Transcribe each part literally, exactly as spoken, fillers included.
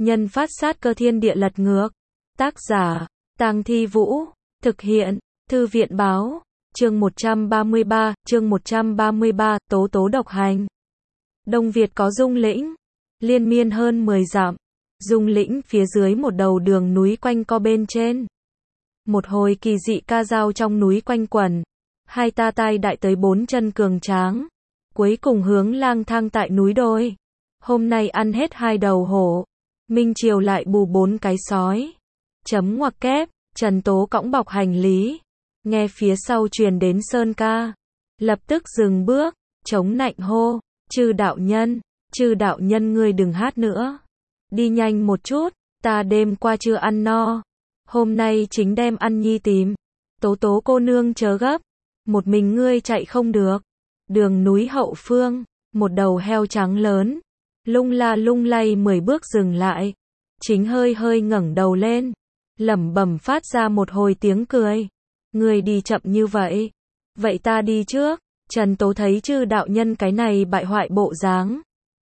Nhân phát sát cơ thiên địa lật ngược. Tác giả, Tang Thi Vũ. Thực hiện, Thư viện báo. Chương một trăm ba mươi ba, chương một trăm ba mươi ba, tố tố độc hành. Đông Việt có Dung Lĩnh, liên miên hơn mười dặm. Dung Lĩnh phía dưới một đầu đường núi quanh co bên trên. Một hồi kỳ dị ca dao trong núi quanh quẩn. Hai ta tai đại tới bốn chân cường tráng. Cuối cùng hướng lang thang tại núi đôi. Hôm nay ăn hết hai đầu hổ. Minh chiều lại bù bốn cái sói. Chấm ngoặc kép, Trần Tố cõng bọc hành lý. Nghe phía sau truyền đến sơn ca. Lập tức dừng bước, chống nạnh hô. Chư đạo nhân, chư đạo nhân ngươi đừng hát nữa. Đi nhanh một chút, ta đêm qua chưa ăn no. Hôm nay chính đem ăn nhi tìm. Tố tố cô nương chớ gấp. Một mình ngươi chạy không được. Đường núi hậu phương, một đầu heo trắng lớn. Lung la lung lay mười bước dừng lại. Chính hơi hơi ngẩng đầu lên. Lẩm bẩm phát ra một hồi tiếng cười. Ngươi đi chậm như vậy. Vậy ta đi trước. Trần Tố thấy chư đạo nhân cái này bại hoại bộ dáng.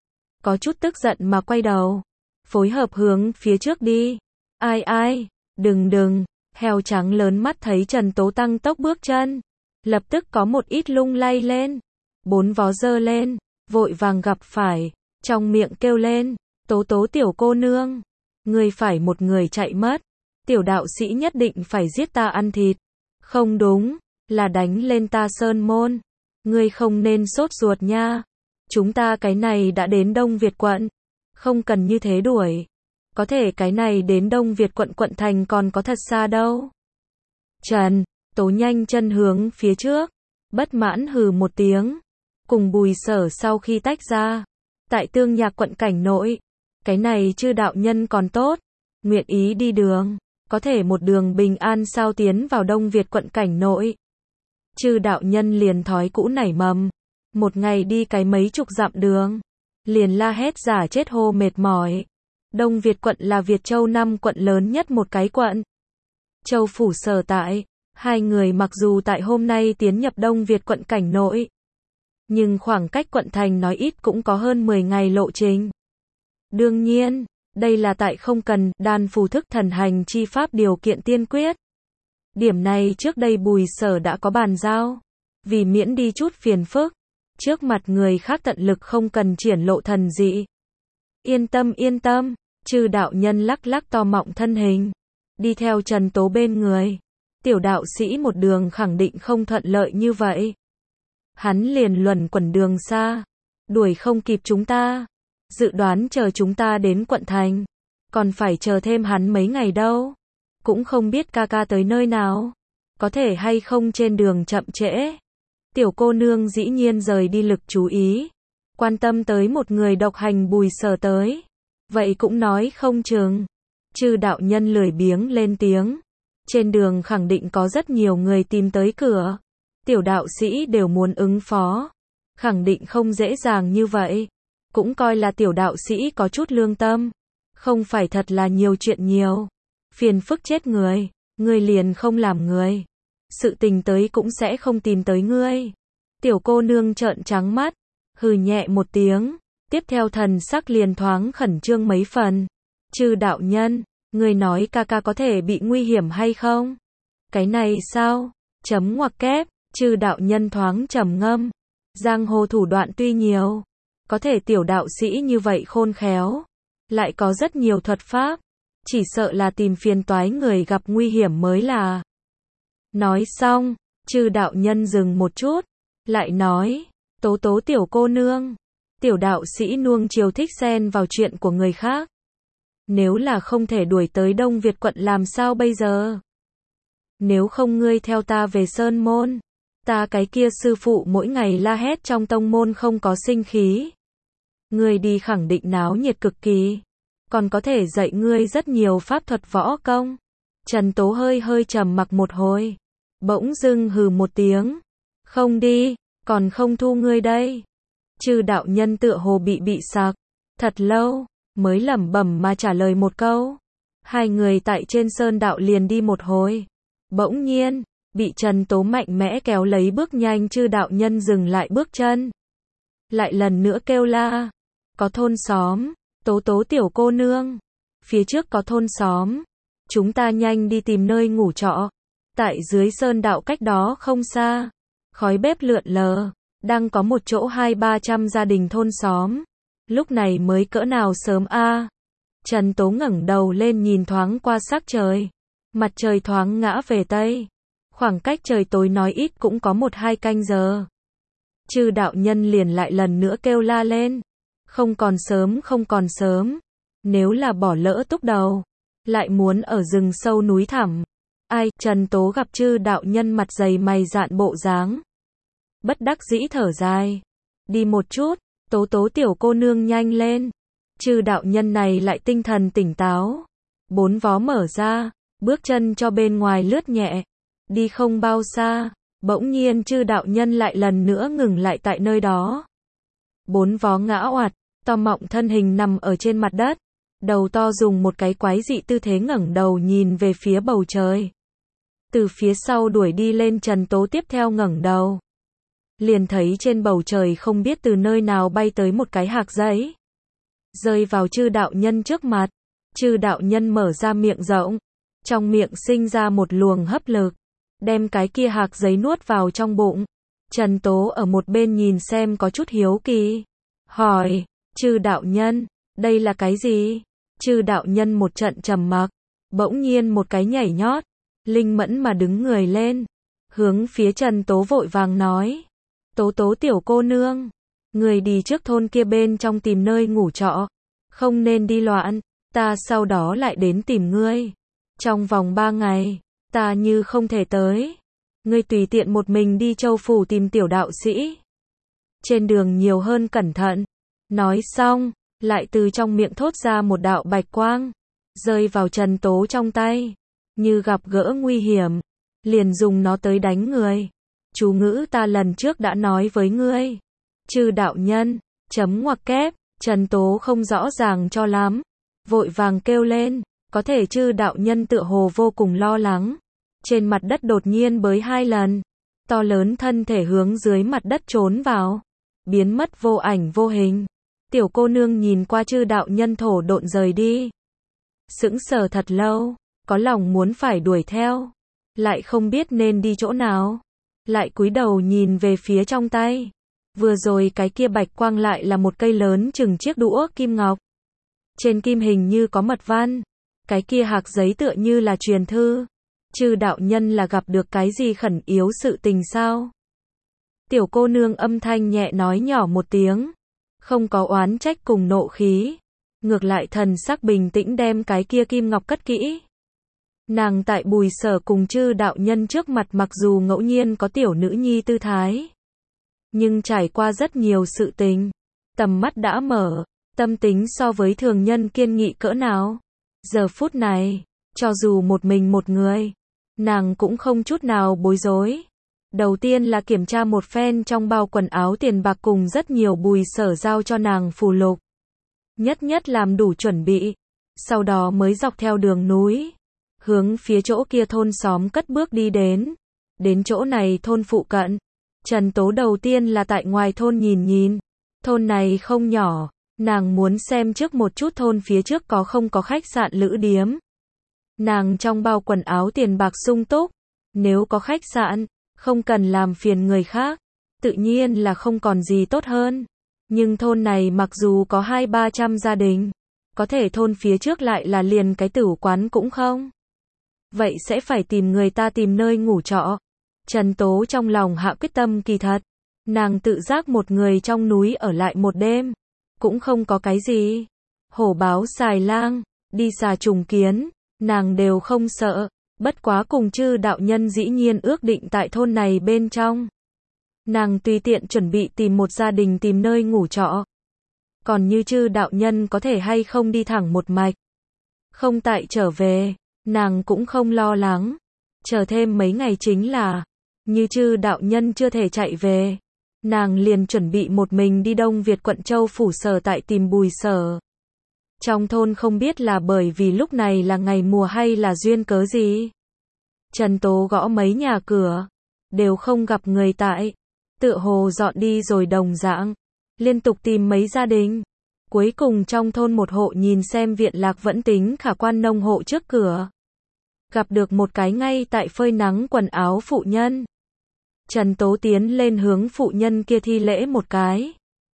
Có chút tức giận mà quay đầu. Phối hợp hướng phía trước đi. Ai ai, đừng đừng. Heo trắng lớn mắt thấy Trần Tố tăng tốc bước chân. Lập tức có một ít lung lay lên. Bốn vó dơ lên. Vội vàng gặp phải. Trong miệng kêu lên. Tố tố tiểu cô nương. Ngươi phải một người chạy mất. Tiểu đạo sĩ nhất định phải giết ta ăn thịt. Không đúng. Là đánh lên ta sơn môn. Ngươi không nên sốt ruột nha. Chúng ta cái này đã đến Đông Việt quận. Không cần như thế đuổi. Có thể cái này đến Đông Việt quận quận thành còn có thật xa đâu. Trần Tố nhanh chân hướng phía trước. Bất mãn hừ một tiếng. Cùng Bùi Sở sau khi tách ra. Tại Tương Nhạc quận cảnh nội. Cái này chư đạo nhân còn tốt. Nguyện ý đi đường. Có thể một đường bình an sao tiến vào Đông Việt quận cảnh nội. Chư đạo nhân liền thói cũ nảy mầm. Một ngày đi cái mấy chục dặm đường. Liền la hét giả chết hô mệt mỏi. Đông Việt quận là Việt Châu năm quận lớn nhất một cái quận. Châu phủ sở tại. Hai người mặc dù tại hôm nay tiến nhập Đông Việt quận cảnh nội. Nhưng khoảng cách quận thành nói ít cũng có hơn mười ngày lộ trình. Đương nhiên, đây là tại không cần đan phù thức thần hành chi pháp điều kiện tiên quyết. Điểm này trước đây Bùi Sở đã có bàn giao. Vì miễn đi chút phiền phức. Trước mặt người khác tận lực không cần triển lộ thần dị. Yên tâm yên tâm. Chư đạo nhân lắc lắc to mọng thân hình. Đi theo Trần Tố bên người. Tiểu đạo sĩ một đường khẳng định không thuận lợi như vậy. Hắn liền luẩn quẩn đường xa. Đuổi không kịp chúng ta. Dự đoán chờ chúng ta đến quận thành. Còn phải chờ thêm hắn mấy ngày đâu. Cũng không biết ca ca tới nơi nào. Có thể hay không trên đường chậm trễ. Tiểu cô nương dĩ nhiên rời đi lực chú ý. Quan tâm tới một người độc hành Bùi Sở tới. Vậy cũng nói không chừng. Chư đạo nhân lười biếng lên tiếng. Trên đường khẳng định có rất nhiều người tìm tới cửa. Tiểu đạo sĩ đều muốn ứng phó. Khẳng định không dễ dàng như vậy. Cũng coi là tiểu đạo sĩ có chút lương tâm. Không phải thật là nhiều chuyện nhiều. Phiền phức chết người. Ngươi liền không làm người. Sự tình tới cũng sẽ không tìm tới ngươi. Tiểu cô nương trợn trắng mắt. Hừ nhẹ một tiếng. Tiếp theo thần sắc liền thoáng khẩn trương mấy phần. Chư đạo nhân. Ngươi nói ca ca có thể bị nguy hiểm hay không? Cái này sao? Chấm ngoặc kép. Chư đạo nhân thoáng trầm ngâm. Giang hồ thủ đoạn tuy nhiều. Có thể tiểu đạo sĩ như vậy khôn khéo. Lại có rất nhiều thuật pháp. Chỉ sợ là tìm phiền toái người gặp nguy hiểm mới là. Nói xong, chư đạo nhân dừng một chút. Lại nói, tố tố tiểu cô nương. Tiểu đạo sĩ nuông chiều thích xen vào chuyện của người khác. Nếu là không thể đuổi tới Đông Việt quận làm sao bây giờ? Nếu không ngươi theo ta về Sơn Môn. Ta cái kia sư phụ mỗi ngày la hét trong tông môn không có sinh khí. Ngươi đi khẳng định náo nhiệt cực kỳ. Còn có thể dạy ngươi rất nhiều pháp thuật võ công. Trần Tố hơi hơi trầm mặc một hồi. Bỗng dưng hừ một tiếng. Không đi, còn không thu ngươi đây. Chư đạo nhân tựa hồ bị bị sặc. Thật lâu, mới lẩm bẩm mà trả lời một câu. Hai người tại trên sơn đạo liền đi một hồi. Bỗng nhiên, bị Trần Tố mạnh mẽ kéo lấy bước nhanh chư đạo nhân dừng lại bước chân. Lại lần nữa kêu la. Có thôn xóm. Tố tố tiểu cô nương. phía trước có thôn xóm. Chúng ta nhanh đi tìm nơi ngủ trọ. Tại dưới sơn đạo cách đó không xa, khói bếp lượn lờ, đang có một chỗ hai ba trăm gia đình thôn xóm. Lúc này mới cỡ nào sớm a. À. Trần Tố ngẩng đầu lên nhìn thoáng qua sắc trời. Mặt trời thoáng ngã về tây. Khoảng cách trời tối nói ít cũng có một hai canh giờ. Chư đạo nhân liền lại lần nữa kêu la lên. Không còn sớm, không còn sớm. Nếu là bỏ lỡ túc đầu, lại muốn ở rừng sâu núi thẳm. Ai, Trần Tố gặp chư đạo nhân mặt dày mày dạn bộ dáng. Bất đắc dĩ thở dài. Đi một chút, Tố Tố tiểu cô nương nhanh lên. Chư đạo nhân này lại tinh thần tỉnh táo. Bốn vó mở ra, bước chân cho bên ngoài lướt nhẹ. Đi không bao xa, bỗng nhiên chư đạo nhân lại lần nữa ngừng lại tại nơi đó. Bốn vó ngã oạt, to mọng thân hình nằm ở trên mặt đất. Đầu to dùng một cái quái dị tư thế ngẩng đầu nhìn về phía bầu trời. Từ phía sau đuổi đi lên Trần Tố tiếp theo ngẩng đầu. Liền thấy trên bầu trời không biết từ nơi nào bay tới một cái hạc giấy. Rơi vào chư đạo nhân trước mặt. Chư đạo nhân mở ra miệng rộng. Trong miệng sinh ra một luồng hấp lực. Đem cái kia hạc giấy nuốt vào trong bụng. Trần Tố ở một bên nhìn xem có chút hiếu kỳ. Hỏi, chư đạo nhân, đây là cái gì? Chư đạo nhân một trận trầm mặc. Bỗng nhiên một cái nhảy nhót. Linh mẫn mà đứng người lên. Hướng phía Trần Tố vội vàng nói. Tố Tố tiểu cô nương. Người đi trước thôn kia bên trong tìm nơi ngủ trọ. Không nên đi loạn. Ta sau đó lại đến tìm ngươi. Trong vòng ba ngày. Ta như không thể tới. Ngươi tùy tiện một mình đi châu phủ tìm tiểu đạo sĩ. Trên đường nhiều hơn cẩn thận. Nói xong, lại từ trong miệng thốt ra một đạo bạch quang. Rơi vào Trần Tố trong tay. Như gặp gỡ nguy hiểm. Liền dùng nó tới đánh người. Chú ngữ ta lần trước đã nói với ngươi. Chư đạo nhân, chấm ngoặc kép, Trần Tố không rõ ràng cho lắm. Vội vàng kêu lên, có thể chư đạo nhân tựa hồ vô cùng lo lắng. Trên mặt đất đột nhiên bới hai lần. To lớn thân thể hướng dưới mặt đất trốn vào. Biến mất vô ảnh vô hình. Tiểu cô nương nhìn qua chư đạo nhân thổ độn rời đi. Sững sờ thật lâu, có lòng muốn phải đuổi theo. Lại không biết nên đi chỗ nào. Lại cúi đầu nhìn về phía trong tay. Vừa rồi cái kia bạch quang lại là một cây lớn chừng chiếc đũa kim ngọc. Trên kim hình như có mật văn. Cái kia hạc giấy tựa như là truyền thư. Chư đạo nhân là gặp được cái gì khẩn yếu sự tình sao? Tiểu cô nương âm thanh nhẹ nói nhỏ một tiếng. Không có oán trách cùng nộ khí. Ngược lại thần sắc bình tĩnh đem cái kia kim ngọc cất kỹ. Nàng tại Bùi Sở cùng chư đạo nhân trước mặt mặc dù ngẫu nhiên có tiểu nữ nhi tư thái. Nhưng trải qua rất nhiều sự tình. Tầm mắt đã mở. Tâm tính so với thường nhân kiên nghị cỡ nào. Giờ phút này, cho dù một mình một người, nàng cũng không chút nào bối rối. Đầu tiên là kiểm tra một phen trong bao quần áo tiền bạc cùng rất nhiều Bùi Sở giao cho nàng phù lục. Nhất nhất làm đủ chuẩn bị. Sau đó mới dọc theo đường núi. Hướng phía chỗ kia thôn xóm cất bước đi đến. Đến chỗ này thôn phụ cận. Trần Tố đầu tiên là tại ngoài thôn nhìn nhìn. Thôn này không nhỏ. Nàng muốn xem trước một chút thôn phía trước có không có khách sạn lữ điếm. Nàng trong bao quần áo tiền bạc sung túc. Nếu có khách sạn, không cần làm phiền người khác. Tự nhiên là không còn gì tốt hơn. Nhưng thôn này mặc dù có hai ba trăm gia đình. Có thể thôn phía trước lại là liền cái tửu quán cũng không. Vậy sẽ phải tìm người ta tìm nơi ngủ trọ. Trần Tố trong lòng hạ quyết tâm kỳ thật. Nàng tự giác một người trong núi ở lại một đêm. Cũng không có cái gì. Hổ báo xài lang, đi xà trùng kiến, nàng đều không sợ. Bất quá cùng chư đạo nhân dĩ nhiên ước định tại thôn này bên trong. Nàng tùy tiện chuẩn bị tìm một gia đình tìm nơi ngủ trọ. Còn như chư đạo nhân có thể hay không đi thẳng một mạch. Không tại trở về, nàng cũng không lo lắng. Chờ thêm mấy ngày chính là, như chư đạo nhân chưa thể chạy về. Nàng liền chuẩn bị một mình đi Đông Việt quận Châu Phủ Sở tại tìm Bùi Sở. Trong thôn không biết là bởi vì lúc này là ngày mùa hay là duyên cớ gì. Trần Tố gõ mấy nhà cửa, đều không gặp người tại. Tựa hồ dọn đi rồi đồng dạng. Liên tục tìm mấy gia đình. Cuối cùng trong thôn một hộ nhìn xem viện lạc vẫn tính khả quan nông hộ trước cửa. Gặp được một cái ngay tại phơi nắng quần áo phụ nhân. Trần Tố tiến lên hướng phụ nhân kia thi lễ một cái.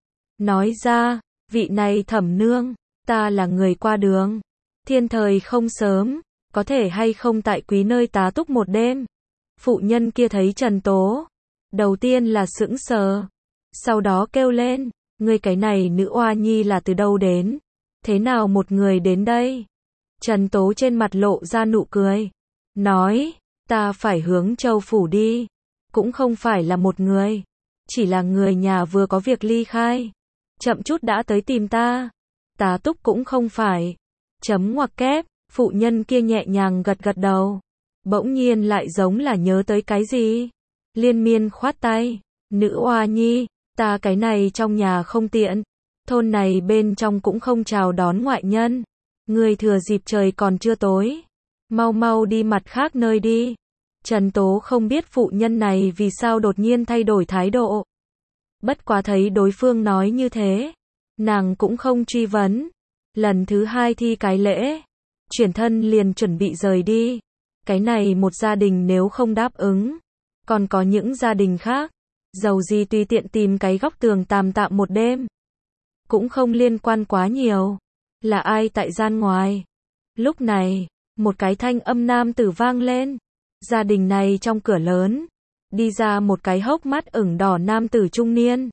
Nói ra, vị này thẩm nương, ta là người qua đường. Thiên thời không sớm, có thể hay không tại quý nơi tá túc một đêm. Phụ nhân kia thấy Trần Tố. Đầu tiên là sững sờ. Sau đó kêu lên, ngươi cái này nữ oa nhi là từ đâu đến? Thế nào một người đến đây? Trần Tố trên mặt lộ ra nụ cười. Nói, ta phải hướng Châu Phủ đi. Cũng không phải là một người. Chỉ là người nhà vừa có việc ly khai. Chậm chút đã tới tìm ta. Tá túc cũng không phải. Chấm ngoặc kép, phụ nhân kia nhẹ nhàng gật gật đầu. Bỗng nhiên lại giống là nhớ tới cái gì. Liên miên khoát tay. Nữ oa nhi, ta cái này trong nhà không tiện. Thôn này bên trong cũng không chào đón ngoại nhân. Người thừa dịp trời còn chưa tối. Mau mau đi mặt khác nơi đi. Trần Tố không biết phụ nhân này vì sao đột nhiên thay đổi thái độ. Bất quá thấy đối phương nói như thế. Nàng cũng không truy vấn. Lần thứ hai thi cái lễ. Chuyển thân liền chuẩn bị rời đi. Cái này một gia đình nếu không đáp ứng. Còn có những gia đình khác. Dầu gì tùy tiện tìm cái góc tường tạm tạm một đêm. Cũng không liên quan quá nhiều. Là ai tại gian ngoài. Lúc này, một cái thanh âm nam tử vang lên. Gia đình này trong cửa lớn. Đi ra một cái hốc mắt ửng đỏ nam tử trung niên.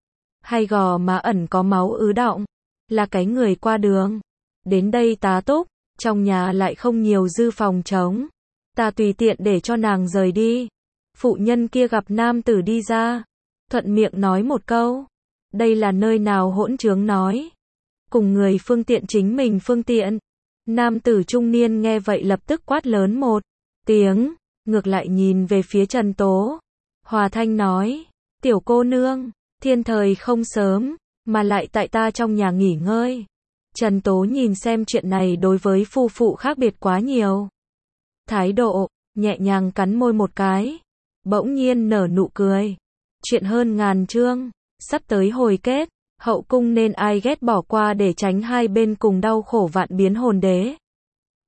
Hai gò má ẩn có máu ứ đọng. Là cái người qua đường. Đến đây tá túc. Trong nhà lại không nhiều dư phòng trống. Ta tùy tiện để cho nàng rời đi. Phụ nhân kia gặp nam tử đi ra. Thuận miệng nói một câu. Đây là nơi nào hỗn trướng nói. Cùng người phương tiện chính mình phương tiện. Nam tử trung niên nghe vậy lập tức quát lớn một tiếng. Ngược lại nhìn về phía Trần Tố. Hòa thanh nói. Tiểu cô nương. Thiên thời không sớm. Mà lại tại ta trong nhà nghỉ ngơi. Trần Tố nhìn xem chuyện này đối với phu phụ khác biệt quá nhiều. Thái độ. Nhẹ nhàng cắn môi một cái. Bỗng nhiên nở nụ cười. Chuyện hơn ngàn chương. Sắp tới hồi kết. Hậu cung nên ai ghét bỏ qua để tránh hai bên cùng đau khổ vạn biến hồn đế.